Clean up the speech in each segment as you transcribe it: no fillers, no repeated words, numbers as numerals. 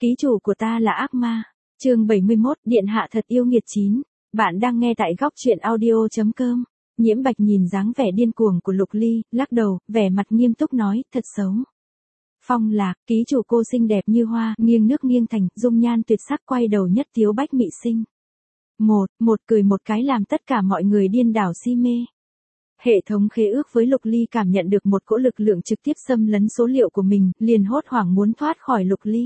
Ký chủ của ta là ác ma. Chương 71, Điện hạ thật yêu nghiệt 9. Bạn đang nghe tại góc truyện audio.com. Nhiễm Bạch nhìn dáng vẻ điên cuồng của Lục Ly, lắc đầu, vẻ mặt nghiêm túc nói, thật xấu. Phong Lạc, ký chủ cô xinh đẹp như hoa, nghiêng nước nghiêng thành, dung nhan tuyệt sắc, quay đầu nhất tiếu bách mị sinh. Một cười một cái làm tất cả mọi người điên đảo si mê. Hệ thống khế ước với Lục Ly cảm nhận được một cỗ lực lượng trực tiếp xâm lấn số liệu của mình, liền hốt hoảng muốn thoát khỏi Lục Ly.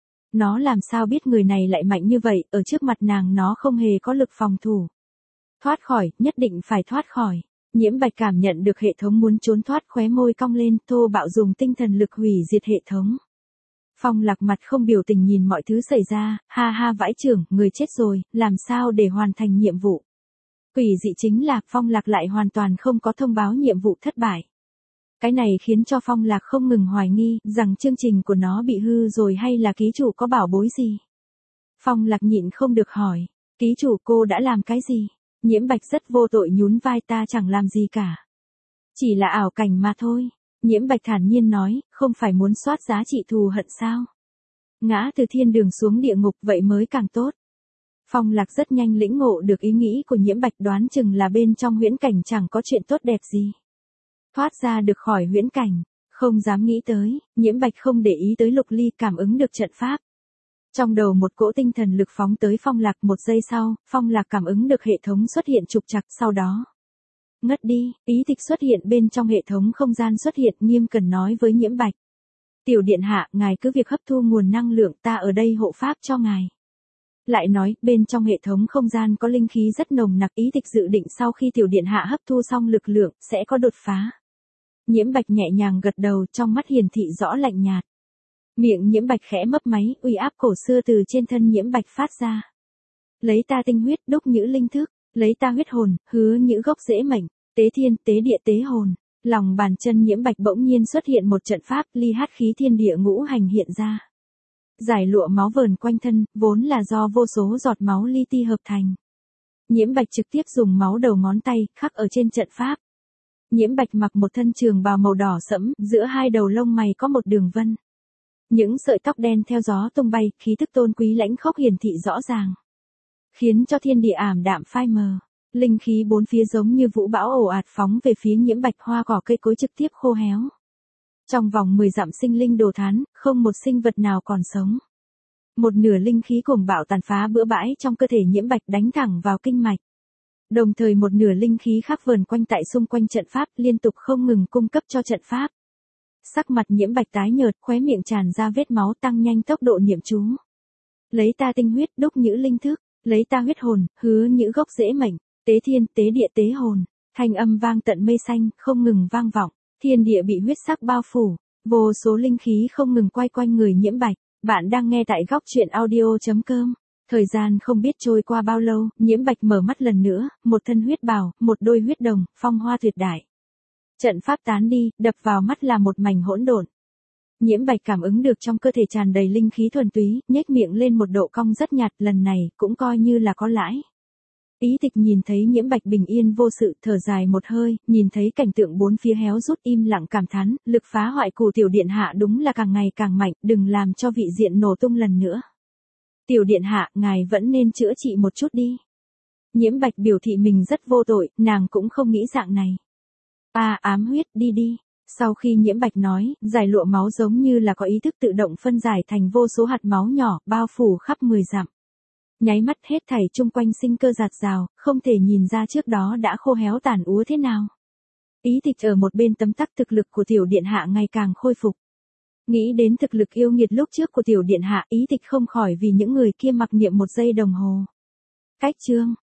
Nó làm sao biết người này lại mạnh như vậy, ở trước mặt nàng nó không hề có lực phòng thủ. Thoát khỏi, nhất định phải thoát khỏi. Nhiễm Bạch cảm nhận được hệ thống muốn trốn thoát, khóe môi cong lên, thô bạo dùng tinh thần lực hủy diệt hệ thống. Phong Lạc mặt không biểu tình nhìn mọi thứ xảy ra, ha ha vãi chưởng, người chết rồi, làm sao để hoàn thành nhiệm vụ. Quỷ dị chính là, Phong Lạc lại hoàn toàn không có thông báo nhiệm vụ thất bại. Cái này khiến cho Phong Lạc không ngừng hoài nghi, rằng chương trình của nó bị hư rồi hay là ký chủ có bảo bối gì. Phong Lạc nhịn không được hỏi, ký chủ cô đã làm cái gì? Nhiễm Bạch rất vô tội nhún vai, ta chẳng làm gì cả. Chỉ là ảo cảnh mà thôi. Nhiễm Bạch thản nhiên nói, không phải muốn soát giá trị thù hận sao? Ngã từ thiên đường xuống địa ngục vậy mới càng tốt. Phong Lạc rất nhanh lĩnh ngộ được ý nghĩ của Nhiễm Bạch, đoán chừng là bên trong huyễn cảnh chẳng có chuyện tốt đẹp gì. Thoát ra được khỏi huyễn cảnh, không dám nghĩ tới, Nhiễm Bạch không để ý tới Lục Ly, cảm ứng được trận pháp. Trong đầu một cỗ tinh thần lực phóng tới Phong Lạc, một giây sau, Phong Lạc cảm ứng được hệ thống xuất hiện trục trặc, sau đó ngất đi, ý tịch xuất hiện bên trong hệ thống không gian xuất hiện, nghiêm cẩn nói với Nhiễm Bạch. Tiểu điện hạ, ngài cứ việc hấp thu nguồn năng lượng, ta ở đây hộ pháp cho ngài. Lại nói, bên trong hệ thống không gian có linh khí rất nồng nặc, ý tịch dự định sau khi tiểu điện hạ hấp thu xong lực lượng, sẽ có đột phá. Nhiễm Bạch nhẹ nhàng gật đầu, trong mắt hiển thị rõ lạnh nhạt. Miệng Nhiễm Bạch khẽ mấp máy, uy áp cổ xưa từ trên thân Nhiễm Bạch phát ra. Lấy ta tinh huyết, đúc nhữ linh thức, lấy ta huyết hồn, hứa nhữ gốc rễ mệnh, tế thiên, tế địa, tế hồn. Lòng bàn chân Nhiễm Bạch bỗng nhiên xuất hiện một trận pháp, ly hát khí thiên địa ngũ hành hiện ra. Giải lụa máu vờn quanh thân, vốn là do vô số giọt máu li ti hợp thành. Nhiễm Bạch trực tiếp dùng máu đầu ngón tay, khắc ở trên trận pháp. Nhiễm Bạch mặc một thân trường bào màu đỏ sẫm, giữa hai đầu lông mày có một đường vân. Những sợi tóc đen theo gió tung bay, khí tức tôn quý lãnh khốc hiển thị rõ ràng. Khiến cho thiên địa ảm đạm phai mờ. Linh khí bốn phía giống như vũ bão ồ ạt phóng về phía Nhiễm Bạch, hoa cỏ cây cối trực tiếp khô héo. Trong vòng 10 dặm sinh linh đồ thán, không một sinh vật nào còn sống. Một nửa linh khí cuồng bạo tàn phá bừa bãi trong cơ thể Nhiễm Bạch, đánh thẳng vào kinh mạch. Đồng thời một nửa linh khí khác vờn quanh tại xung quanh trận pháp, liên tục không ngừng cung cấp cho trận pháp. Sắc mặt Nhiễm Bạch tái nhợt, khóe miệng tràn ra vết máu, tăng nhanh tốc độ niệm chú. Lấy ta tinh huyết, đúc nhữ linh thức, lấy ta huyết hồn, hứa nhữ gốc rễ mệnh, tế thiên, tế địa, tế hồn. Thanh âm vang tận mây xanh, không ngừng vang vọng, thiên địa bị huyết sắc bao phủ, vô số linh khí không ngừng quay quanh người Nhiễm Bạch. Bạn đang nghe tại góc truyện audio.com. Thời gian không biết trôi qua bao lâu, Nhiễm Bạch mở mắt lần nữa, một thân huyết bào, một đôi huyết đồng, phong hoa tuyệt đại. Trận pháp tán đi, đập vào mắt là một mảnh hỗn độn. Nhiễm Bạch cảm ứng được trong cơ thể tràn đầy linh khí thuần túy, nhếch miệng lên một độ cong rất nhạt, lần này cũng coi như là có lãi. Ý tịch nhìn thấy Nhiễm Bạch bình yên vô sự, thở dài một hơi, nhìn thấy cảnh tượng bốn phía héo rút, im lặng cảm thán, lực phá hoại của tiểu điện hạ đúng là càng ngày càng mạnh, đừng làm cho vị diện nổ tung lần nữa. Tiểu điện hạ, ngài vẫn nên chữa trị một chút đi. Nhiễm Bạch biểu thị mình rất vô tội, nàng cũng không nghĩ dạng này. Ám huyết, đi đi. Sau khi Nhiễm Bạch nói, giải lụa máu giống như là có ý thức tự động phân giải thành vô số hạt máu nhỏ, bao phủ khắp 10 dặm. Nháy mắt hết thảy chung quanh sinh cơ rạt rào, không thể nhìn ra trước đó đã khô héo tàn úa thế nào. Ý tịch ở một bên tấm tắc thực lực của tiểu điện hạ ngày càng khôi phục. Nghĩ đến thực lực yêu nghiệt lúc trước của tiểu điện hạ, ý tịch không khỏi vì những người kia mặc niệm một giây đồng hồ. Cách chương